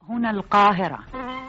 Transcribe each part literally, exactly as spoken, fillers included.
هنا القاهرة.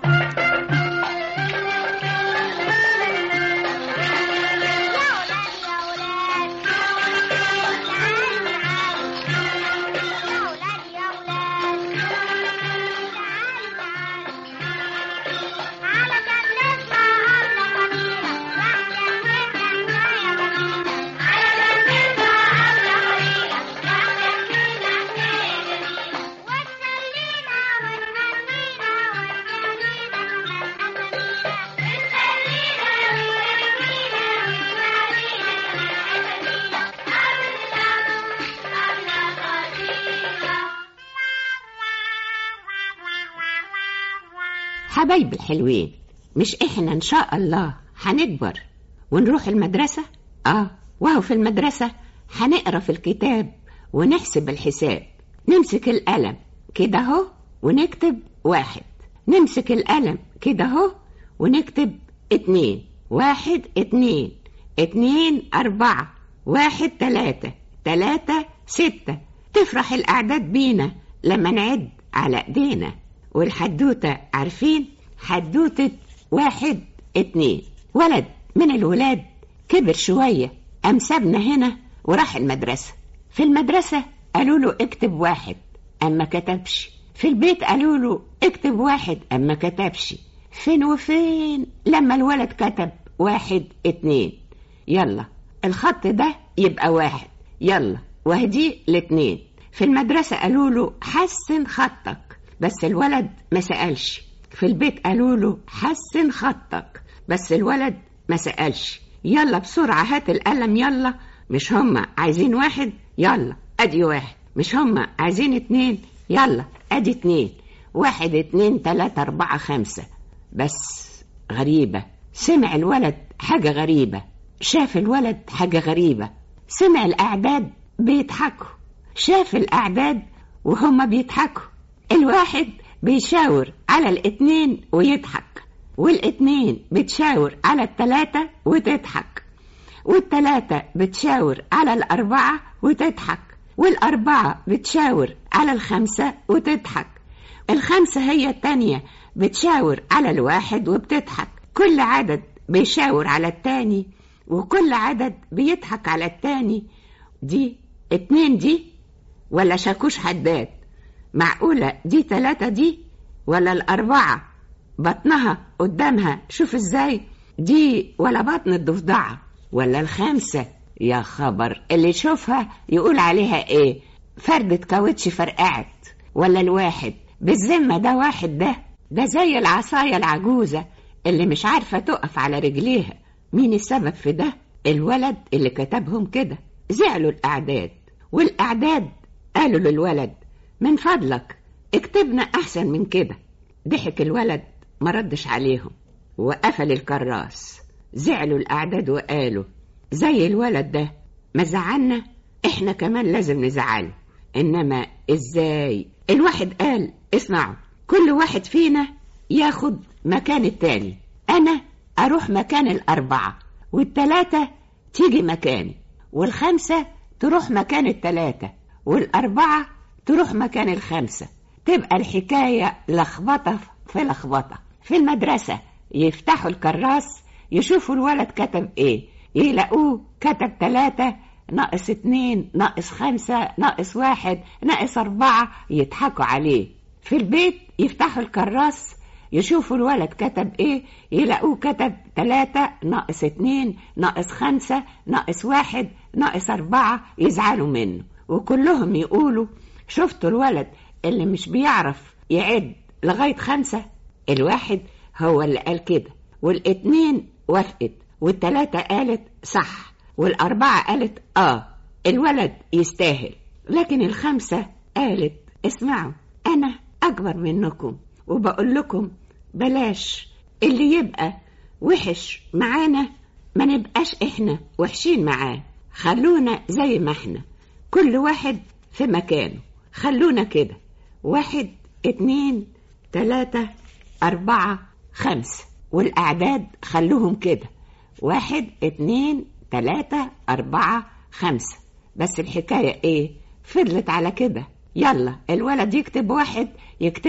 حبايب الحلوين، مش احنا ان شاء الله هنكبر ونروح المدرسة؟ اه وهو في المدرسة هنقرأ في الكتاب ونحسب الحساب. نمسك القلم كده اهو ونكتب واحد، نمسك القلم كده اهو ونكتب اتنين، واحد اتنين، اتنين اربعة، واحد تلاتة، تلاتة ستة. تفرح الاعداد بينا لما نعد على ايدينا. والحدوتة عارفين؟ حدوتة واحد اتنين. ولد من الولاد كبر شوية، قام سابنا هنا وراح المدرسة. في المدرسة قالوا له اكتب واحد، اما كتبش. في البيت قالوا له اكتب واحد، اما كتبش. فين وفين لما الولد كتب واحد اتنين. يلا الخط ده يبقى واحد، يلا وهدي الاتنين. في المدرسة قالوا له حسن خطك، بس الولد ما سألش. في البيت قالوا له حسن خطك، بس الولد ما سألش. يلا بسرعة هات القلم، يلا مش هما عايزين واحد، يلا ادي واحد. مش هما عايزين اتنين، يلا ادي اتنين. واحد اتنين تلاتة اربعة خمسة. بس غريبة، سمع الولد حاجة غريبة. شاف الولد حاجة غريبة، سمع الأعداد بيضحكوا. شاف الأعداد وهما بيضحكوا. الواحد بيشاور على الاتنين ويضحك، والاتنين بتشاور على التلاتة وتضحك، والتلاتة بتشاور على الأربعة وتضحك، والأربعة بتشاور على الخمسة وتضحك. الخمسة هي التانية بتشاور على الواحد وبتضحك. كل عدد بيشاور على التاني، وكل عدد بيضحك على التاني. دي اتنين دي ولا شاكوش حداد؟ معقولة دي تلاتة دي ولا الأربعة بطنها قدامها شوف ازاي؟ دي ولا بطن الضفدعة ولا الخمسة؟ يا خبر، اللي يشوفها يقول عليها ايه؟ فردة كاوتش فرقعت. ولا الواحد بالذمة ده واحد؟ ده ده زي العصاية العجوزة اللي مش عارفة تقف على رجليها. مين السبب في ده؟ الولد اللي كتبهم كده. زعلوا الأعداد، والأعداد قالوا للولد من فضلك اكتبنا أحسن من كده. ضحك الولد ما ردش عليهم وقفل الكراس. زعلوا الأعداد وقالوا زي الولد ده ما زعلنا احنا كمان لازم نزعله. إنما ازاي؟ الواحد قال اسمعوا، كل واحد فينا ياخد مكان التاني. أنا أروح مكان الأربعة، والتلاتة تيجي مكاني، والخمسة تروح مكان التلاتة، والأربعة تروح مكان الخمسة. تبقى الحكاية لخبطة في لخبطة. في المدرسة يفتحوا الكراس يشوفوا الولد كتب ايه، يلاقوه كتب تلاتة ناقص اتنين ناقص خمسة ناقص واحد ناقص أربعة، يضحكوا عليه. في البيت يفتحوا الكراس يشوفوا الولد كتب ايه، يلاقوه كتب تلاتة ناقص اتنين ناقص خمسة ناقص واحد ناقص أربعة، يزعلوا منه. وكلهم يقولوا شفتوا الولد اللي مش بيعرف يعد لغاية خمسة؟ الواحد هو اللي قال كده، والاتنين وافقت، والتلاتة قالت صح، والأربعة قالت آه الولد يستاهل. لكن الخمسة قالت اسمعوا، أنا أكبر منكم وبقول لكم بلاش اللي يبقى وحش معانا ما نبقاش احنا وحشين معاه. خلونا زي ما احنا، كل واحد في مكانه. خلونا كده واحد اتنين تلاتة أربعة خمسة، والأعداد خلوهم كده واحد اتنين تلاتة أربعة خمسة. بس الحكاية ايه؟ فضلت على كده. يلا الولد يكتب واحد يكتبه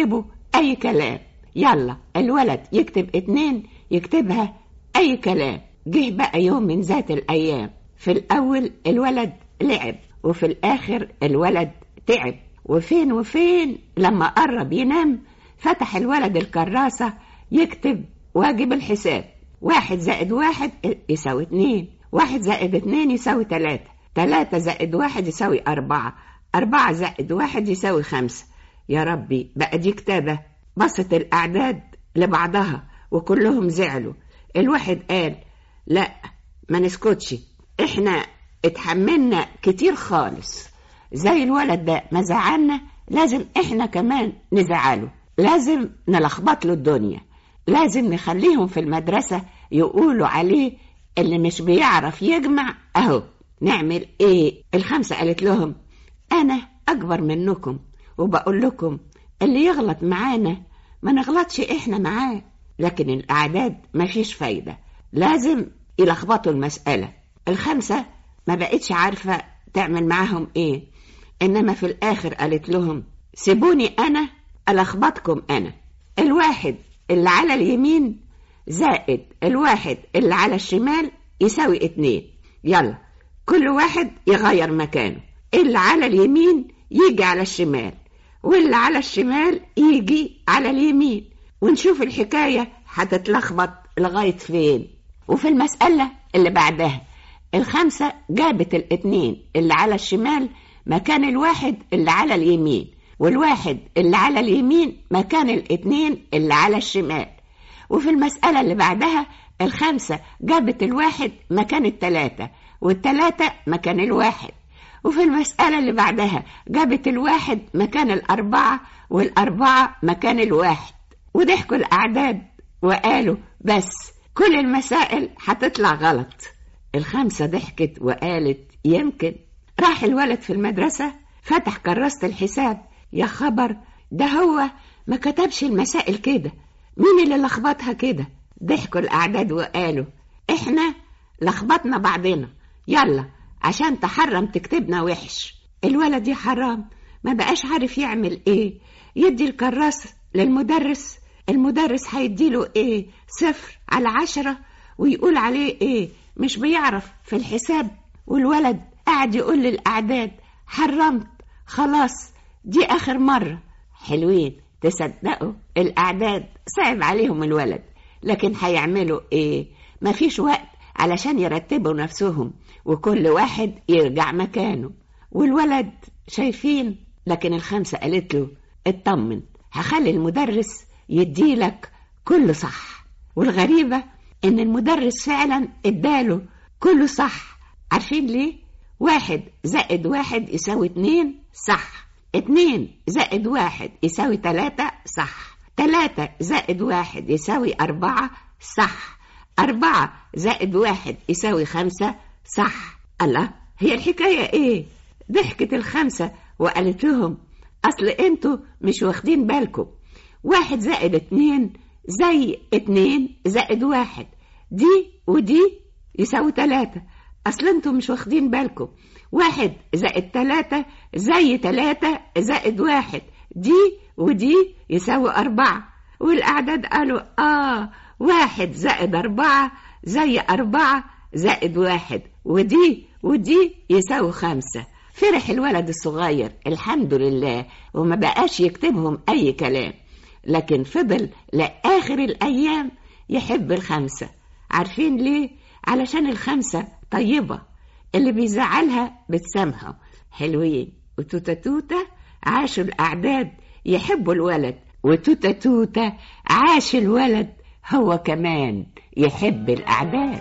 أي كلام. يلا الولد يكتب اتنين يكتبها أي كلام. جه بقى يوم من ذات الأيام، في الأول الولد لعب وفي الآخر الولد تعب، وفين وفين لما قرب ينام فتح الولد الكراسة يكتب واجب الحساب. واحد زائد واحد يساوي اتنين، واحد زائد اتنين يساوي تلاتة، تلاتة زائد واحد يساوي أربعة، أربعة زائد واحد يساوي خمسة. يا ربي بقى دي كتابة. بصت الأعداد لبعضها وكلهم زعلوا. الواحد قال لا ما نسكتش، احنا اتحملنا كتير خالص، زي الولد ده ما زعلنا لازم احنا كمان نزعله، لازم نلخبط له الدنيا، لازم نخليهم في المدرسة يقولوا عليه اللي مش بيعرف يجمع اهو. نعمل ايه؟ الخمسة قالت لهم انا اكبر منكم وبقول لكم اللي يغلط معانا ما نغلطش احنا معاه، لكن الاعداد ما فيش فايدة، لازم يلخبطوا المسألة. الخمسة ما بقتش عارفة تعمل معاهم ايه، انما في الاخر قالت لهم سيبوني انا الخبطكم. انا الواحد اللي على اليمين زائد الواحد اللي على الشمال يساوي اتنين. يلا كل واحد يغير مكانه، اللي على اليمين يجي على الشمال واللي على الشمال يجي على اليمين، ونشوف الحكاية هتتلخبط لغاية فين. وفي المسألة اللي بعدها الخمسة جابت الاتنين اللي على الشمال مكان الواحد اللي على اليمين، والواحد اللي على اليمين مكان الاتنين اللي على الشمال. وفي المسألة اللي بعدها الخمسة جابت الواحد مكان التلاتة والتلاتة مكان الواحد. وفي المسألة اللي بعدها جابت الواحد مكان الأربعة والأربعة مكان الواحد. وضحكوا الأعداد وقالوا بس كل المسائل هتطلع غلط. الخمسة ضحكت وقالت يمكن. راح الولد في المدرسة فتح كراسة الحساب، يا خبر ده هو ما كتبش المسائل كده، مين اللي لخبطها كده؟ ضحكوا الأعداد وقالوا احنا لخبطنا بعضنا، يلا عشان تحرم تكتبنا وحش. الولد يا حرام ما بقاش عارف يعمل ايه، يدي الكراسة للمدرس، المدرس هيديله ايه؟ صفر على عشرة، ويقول عليه ايه؟ مش بيعرف في الحساب. والولد قاعد يقول للأعداد حرمت خلاص دي آخر مرة. حلوين تصدقوا الأعداد صعب عليهم الولد، لكن هيعملوا ايه؟ مفيش وقت علشان يرتبوا نفسهم وكل واحد يرجع مكانه. والولد شايفين، لكن الخمسة قالت له اطمن هخلي المدرس يديلك كله صح. والغريبة ان المدرس فعلا اداله كله صح. عارفين ليه؟ واحد زائد واحد يساوي اتنين صح، اتنين زائد واحد يساوي تلاتة صح، تلاتة زائد واحد يساوي أربعة صح، أربعة زائد واحد يساوي خمسة صح. الله، هي الحكاية ايه؟ ضحكت الخمسة وقالت لهم اصل انتوا مش واخدين بالكم، واحد زائد اتنين زي اتنين زائد واحد، دي ودي يساوي تلاتة. اصل انتوا مش واخدين بالكم، واحد زائد تلاتة زي تلاتة زائد واحد، دي ودي يساوي أربعة. والأعداد قالوا آه واحد زائد أربعة زي أربعة زائد واحد، ودي ودي يساوي خمسة. فرح الولد الصغير الحمد لله وما بقاش يكتبهم أي كلام، لكن فضل لآخر الأيام يحب الخمسة. عارفين ليه؟ علشان الخمسة طيبة، اللي بيزعلها بتسامحه. حلوين. وتوتة توتة عاشوا الأعداد يحبوا الولد، وتوتة توتة عاش الولد هو كمان يحب الأعداد.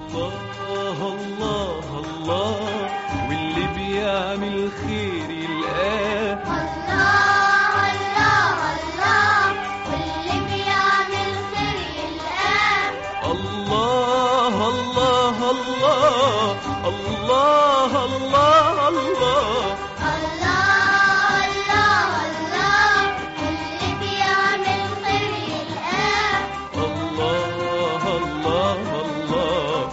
الله الله الله، واللي بيعمل خير يلقاه. الله الله الله، واللي بيعمل خير يلقاه. الله الله الله الله الله الله الله الله الله، واللي بيعمل خير يلقاه. الله الله الله.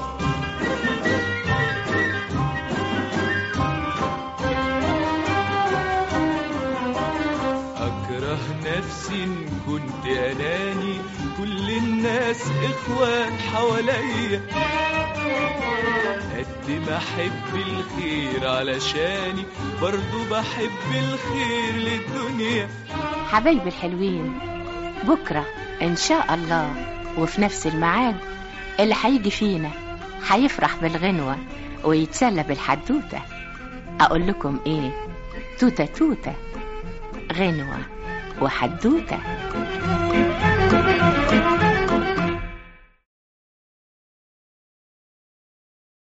أكره نفسي إن لأناني كل الناس إخوات حواليا، قد ما أحب الخير علشاني برضو بحب الخير للدنيا. حبايبي الحلوين، بكرة إن شاء الله وفي نفس الميعاد اللي هيجي فينا هيفرح بالغنوة ويتسلى بالحدوتة. أقول لكم إيه؟ توتة توتة، غنوة وحدوتة.